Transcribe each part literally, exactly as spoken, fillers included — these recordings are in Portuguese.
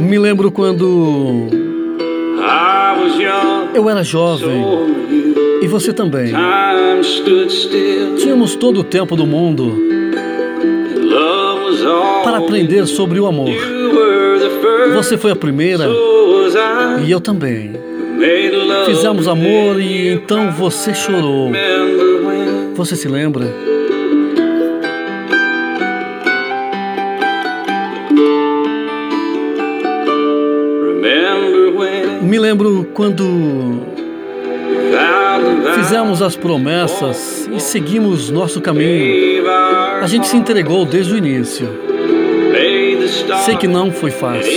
Me lembro quando eu era jovem e você também. Tínhamos todo o tempo do mundo para aprender sobre o amor. Você foi a primeira e eu também. Fizemos amor e então você chorou. Você se lembra? Me lembro quando fizemos as promessas e seguimos nosso caminho. A gente se entregou desde o início. Sei que não foi fácil.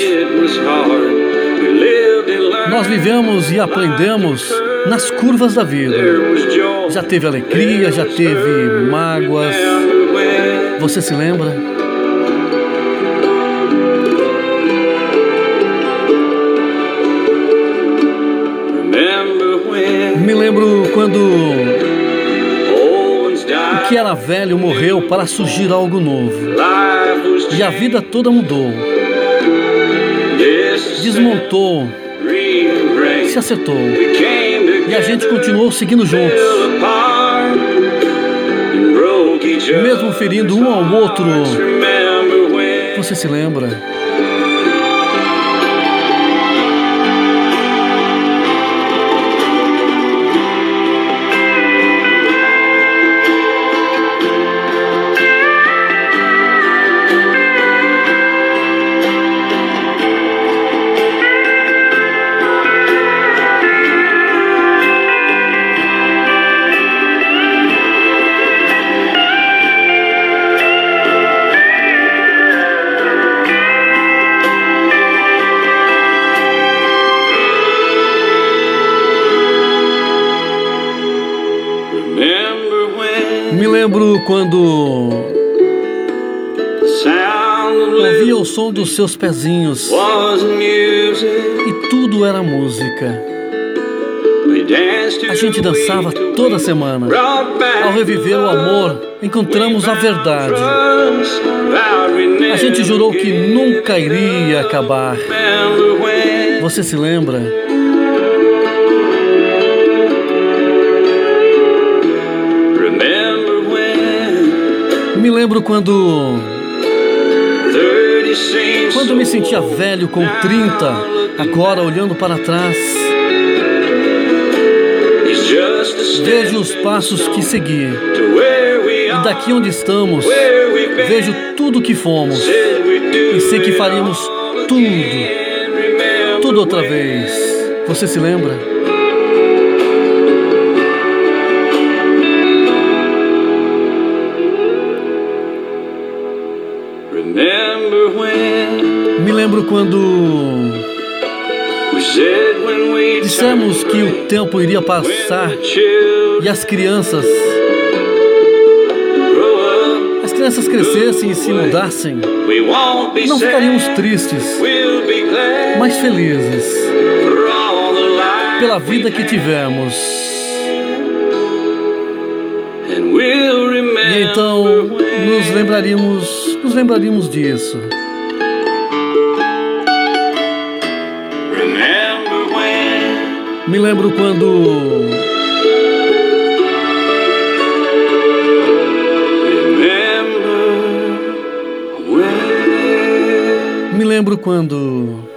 Nós vivemos e aprendemos nas curvas da vida. Já teve alegria, já teve mágoas. Você se lembra? Me lembro quando o que era velho morreu para surgir algo novo. E a vida toda mudou. Desmontou. Se acertou. E a gente continuou seguindo juntos. Mesmo ferindo um ao outro. Você se lembra? Me lembro quando ouvia o som dos seus pezinhos e tudo era música. A gente dançava toda semana. Ao reviver o amor, encontramos a verdade. A gente jurou que nunca iria acabar. Você se lembra? Me lembro quando Quando me sentia velho com trinta, agora olhando para trás, vejo os passos que segui. E daqui onde estamos, vejo tudo que fomos. E sei que faríamos tudo, tudo outra vez. Você se lembra? Me lembro quando dissemos que o tempo iria passar e as crianças as crianças crescessem e se mudassem. Não ficaríamos tristes, mas felizes pela vida que tivemos. E então nos lembraríamos, nos lembraríamos disso. Me lembro quando Me lembro quando